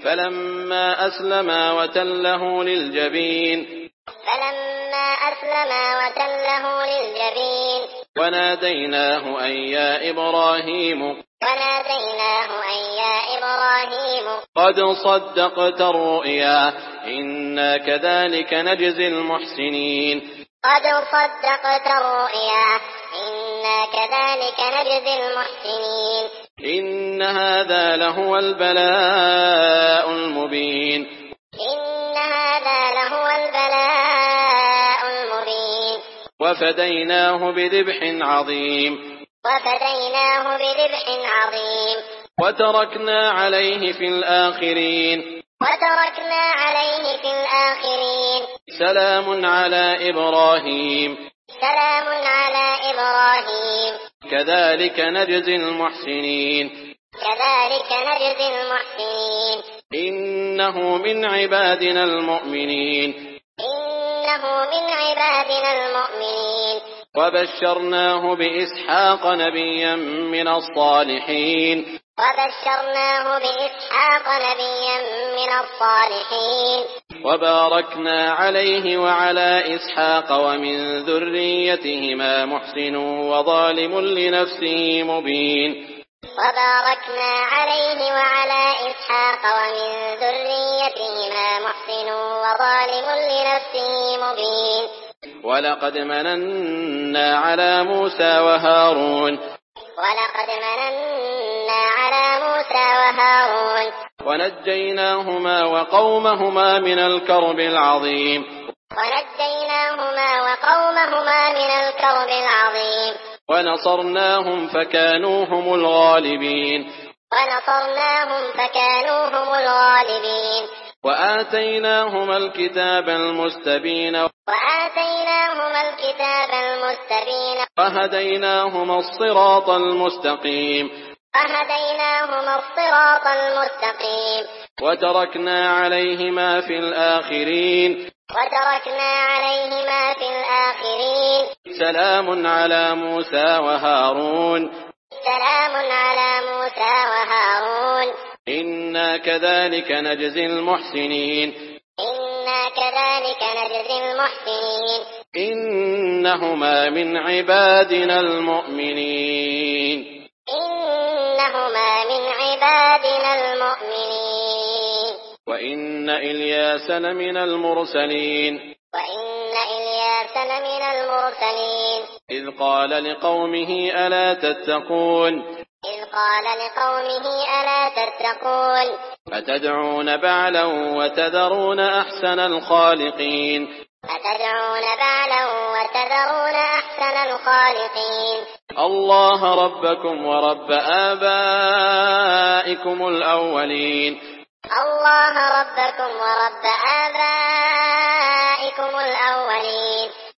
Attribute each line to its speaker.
Speaker 1: فلما أسلما وتله للجبين وناديناه أن يا إبراهيم قد صدقت الرؤيا إنا كذلك نجزي المحسنين إن هذا لهو البلاء المبين وفديناه بذبح عظيم وتركنا عليه في الآخرين سلام على إبراهيم كذلك نجزي المحسنين إنه من عبادنا المؤمنين وبشرناه بإسحاق نبيا من الصالحين وباركنا عليه وعلى إسحاق ومن ذريتهما محسن وظالم لنفسه مبين ولقد مننا على موسى وهارون ونجيناهما وقومهما من الكرب العظيم ونصرناهم فكانوا هم الغالبين وآتيناهما الكتاب المستبين وهديناهما الصراط المستقيم وتركنا عليهما في الآخرين سلام على موسى وهارون إنا كذلك نجزي المحسنين إنهما من عبادنا المؤمنين وإن إلياس لمن المرسلين إذ قال لقومه ألا تتقون أتدعون بعلا وتذرون أحسن الخالقين الله ربكم ورب آبائكم الأولين